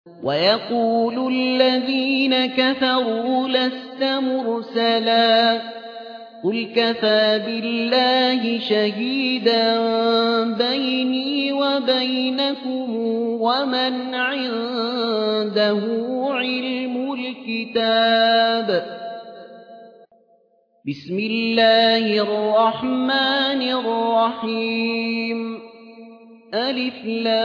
ويقول الذين كفروا لست مرسلا قل كفى بالله شهيدا بيني وبينكم ومن عنده علم الكتاب. بسم الله الرحمن الرحيم. ألف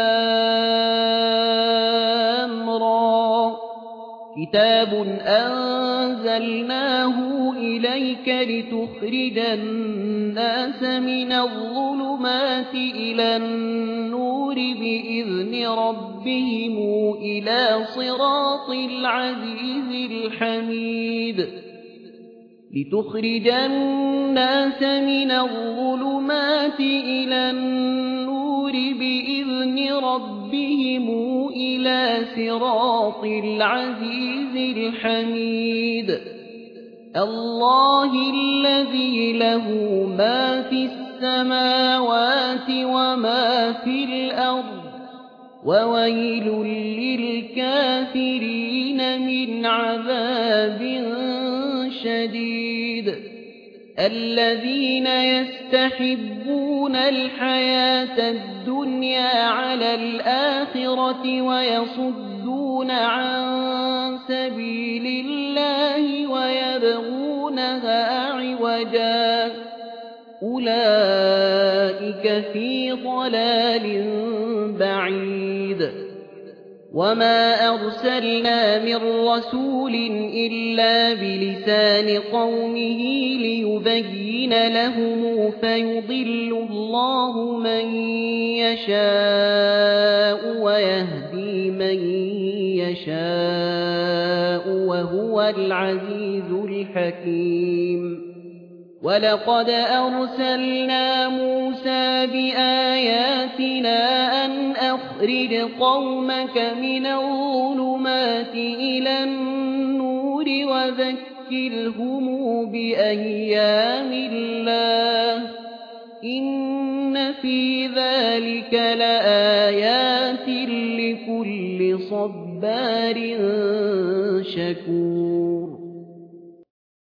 لام را كتاب أنزلناه إليك لتخرج الناس من الظلمات إلى النور بإذن ربهم إلى صراط العزيز الحميد. لتخرج الناس من الظلمات إلى النور بإذن ربهم إلى صراط العزيز الحميد. الله الذي له ما في السماوات وما في الأرض وويل للكافرين من عذاب شديد. الذين يستحبون الحياة الدنيا على الآخرة ويصدون عن سبيل الله ويبغونها عوجا أولئك في ضلال بعيد. وما أرسلنا من رسول إلا بلسان قومه ليبين لهم فيضل الله من يشاء ويهدي من يشاء وهو العزيز الحكيم. ولقد أرسلنا موسى بآياتنا أن أخرج قومك من الظلمات إلى النور وذكرهم بأيام الله إن في ذلك لآيات لكل صبار شكور.